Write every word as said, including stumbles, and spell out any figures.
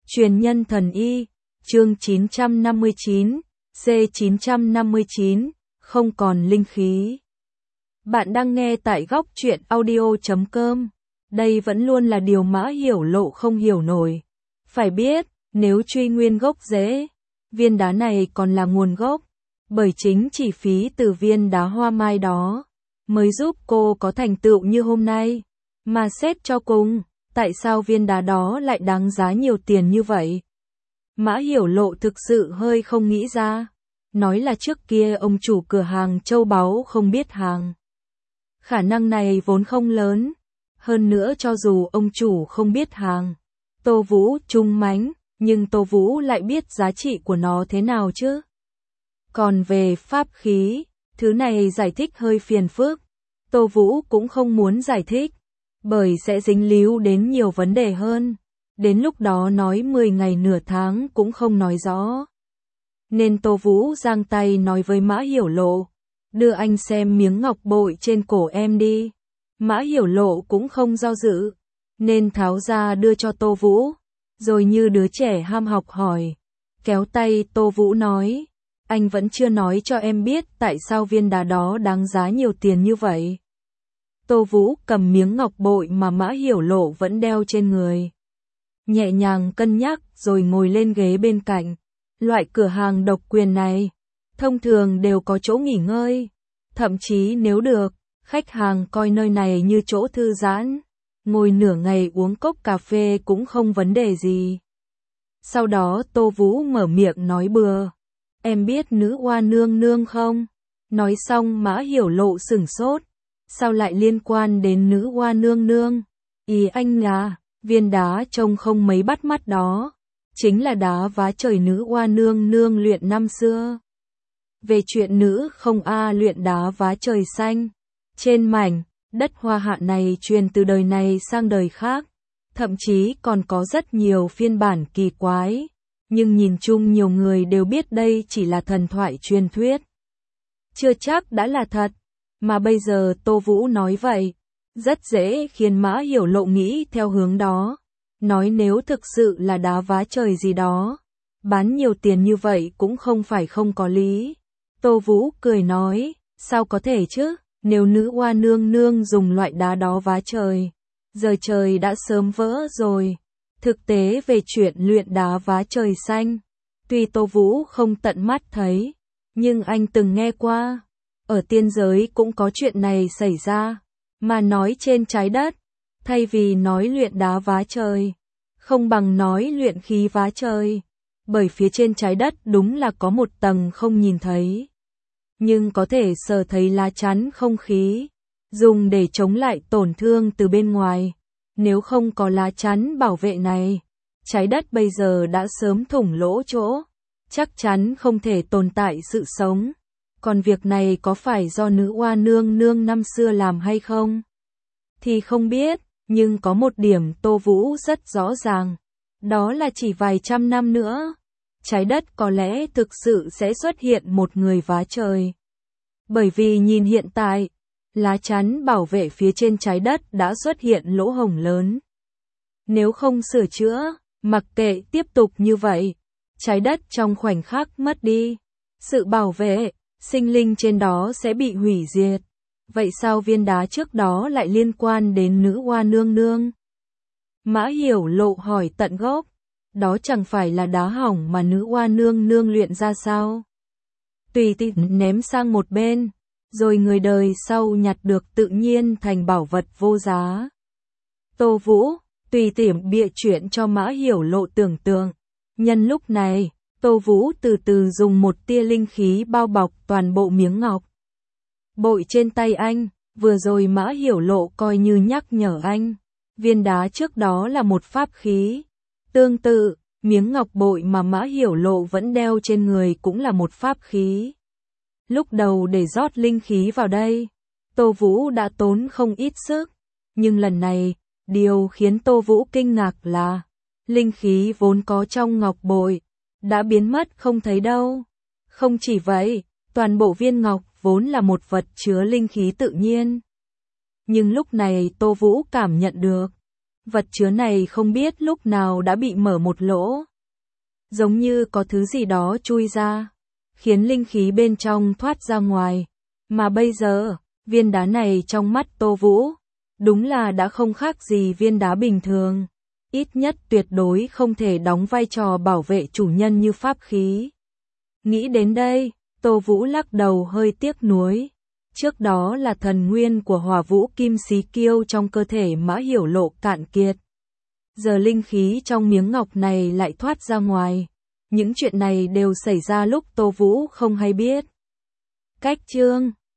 Truyền nhân thần y, chương chín trăm năm mươi chín, C chín trăm năm mươi chín, không còn linh khí. Bạn đang nghe tại góc truyện audio chấm com. Đây vẫn luôn là điều Mã Hiểu Lộ không hiểu nổi. Phải biết, nếu truy nguyên gốc rễ, viên đá này còn là nguồn gốc, bởi chính chỉ phí từ viên đá hoa mai đó, mới giúp cô có thành tựu như hôm nay. Mà xét cho cùng, tại sao viên đá đó lại đáng giá nhiều tiền như vậy? Mã Hiểu Lộ thực sự hơi không nghĩ ra. Nói là trước kia ông chủ cửa hàng châu báu không biết hàng. Khả năng này vốn không lớn. Hơn nữa cho dù ông chủ không biết hàng, Tô Vũ trung mánh, nhưng Tô Vũ lại biết giá trị của nó thế nào chứ? Còn về pháp khí, thứ này giải thích hơi phiền phức. Tô Vũ cũng không muốn giải thích, bởi sẽ dính líu đến nhiều vấn đề hơn. Đến lúc đó nói mười ngày nửa tháng cũng không nói rõ. Nên Tô Vũ giang tay nói với Mã Hiểu Lộ, đưa anh xem miếng ngọc bội trên cổ em đi. Mã Hiểu Lộ cũng không do dự, nên tháo ra đưa cho Tô Vũ, rồi như đứa trẻ ham học hỏi, kéo tay Tô Vũ nói, anh vẫn chưa nói cho em biết tại sao viên đá đó đáng giá nhiều tiền như vậy. Tô Vũ cầm miếng ngọc bội mà Mã Hiểu Lộ vẫn đeo trên người, nhẹ nhàng cân nhắc rồi ngồi lên ghế bên cạnh. Loại cửa hàng độc quyền này, thông thường đều có chỗ nghỉ ngơi, thậm chí nếu được, khách hàng coi nơi này như chỗ thư giãn, ngồi nửa ngày uống cốc cà phê cũng không vấn đề gì. Sau đó Tô Vũ mở miệng nói bừa, em biết nữ oa nương nương không? Nói xong Mã Hiểu Lộ sửng sốt, sao lại liên quan đến nữ oa nương nương? Ý anh là, viên đá trông không mấy bắt mắt đó, chính là đá vá trời nữ oa nương nương luyện năm xưa. Về chuyện nữ không a luyện đá vá trời xanh, trên mảnh đất Hoa Hạ này truyền từ đời này sang đời khác, thậm chí còn có rất nhiều phiên bản kỳ quái, nhưng nhìn chung nhiều người đều biết đây chỉ là thần thoại truyền thuyết, chưa chắc đã là thật. Mà bây giờ Tô Vũ nói vậy, rất dễ khiến Mã Hiểu Lộ nghĩ theo hướng đó. Nói nếu thực sự là đá vá trời gì đó, bán nhiều tiền như vậy cũng không phải không có lý. Tô Vũ cười nói, sao có thể chứ, nếu nữ oa nương nương dùng loại đá đó vá trời, giờ trời đã sớm vỡ rồi. Thực tế về chuyện luyện đá vá trời xanh, tuy Tô Vũ không tận mắt thấy, nhưng anh từng nghe qua, ở tiên giới cũng có chuyện này xảy ra, mà nói trên trái đất. Thay vì nói luyện đá vá trời, không bằng nói luyện khí vá trời, bởi phía trên trái đất đúng là có một tầng không nhìn thấy, nhưng có thể sờ thấy lá chắn không khí, dùng để chống lại tổn thương từ bên ngoài. Nếu không có lá chắn bảo vệ này, trái đất bây giờ đã sớm thủng lỗ chỗ, chắc chắn không thể tồn tại sự sống. Còn việc này có phải do nữ oa nương nương năm xưa làm hay không? Thì không biết. Nhưng có một điểm Tô Vũ rất rõ ràng, đó là chỉ vài trăm năm nữa, trái đất có lẽ thực sự sẽ xuất hiện một người vá trời. Bởi vì nhìn hiện tại, lá chắn bảo vệ phía trên trái đất đã xuất hiện lỗ hổng lớn. Nếu không sửa chữa, mặc kệ tiếp tục như vậy, trái đất trong khoảnh khắc mất đi sự bảo vệ, sinh linh trên đó sẽ bị hủy diệt. Vậy sao viên đá trước đó lại liên quan đến nữ oa nương nương? Mã Hiểu Lộ hỏi tận gốc, đó chẳng phải là đá hỏng mà nữ oa nương nương luyện ra sao? Tùy tiện ném sang một bên, rồi người đời sau nhặt được tự nhiên thành bảo vật vô giá. Tô Vũ tùy tiện bịa chuyện cho Mã Hiểu Lộ tưởng tượng. Nhân lúc này, Tô Vũ từ từ dùng một tia linh khí bao bọc toàn bộ miếng ngọc bội trên tay anh. Vừa rồi Mã Hiểu Lộ coi như nhắc nhở anh, viên đá trước đó là một pháp khí. Tương tự, miếng ngọc bội mà Mã Hiểu Lộ vẫn đeo trên người cũng là một pháp khí. Lúc đầu để rót linh khí vào đây, Tô Vũ đã tốn không ít sức, nhưng lần này, điều khiến Tô Vũ kinh ngạc là, linh khí vốn có trong ngọc bội đã biến mất không thấy đâu. Không chỉ vậy, toàn bộ viên ngọc vốn là một vật chứa linh khí tự nhiên. Nhưng lúc này Tô Vũ cảm nhận được, Vật chứa này không biết lúc nào đã bị mở một lỗ. Giống như có thứ gì đó chui ra, khiến linh khí bên trong thoát ra ngoài. Mà bây giờ, viên đá này trong mắt Tô Vũ, đúng là đã không khác gì viên đá bình thường. Ít nhất tuyệt đối không thể đóng vai trò bảo vệ chủ nhân như pháp khí. Nghĩ đến đây, Tô Vũ lắc đầu hơi tiếc nuối. Trước đó là thần nguyên của Hỏa Vũ Kim Xí Kiêu trong cơ thể Mã Hiểu Lộ cạn kiệt. Giờ linh khí trong miếng ngọc này lại thoát ra ngoài. Những chuyện này đều xảy ra lúc Tô Vũ không hay biết. Cách chương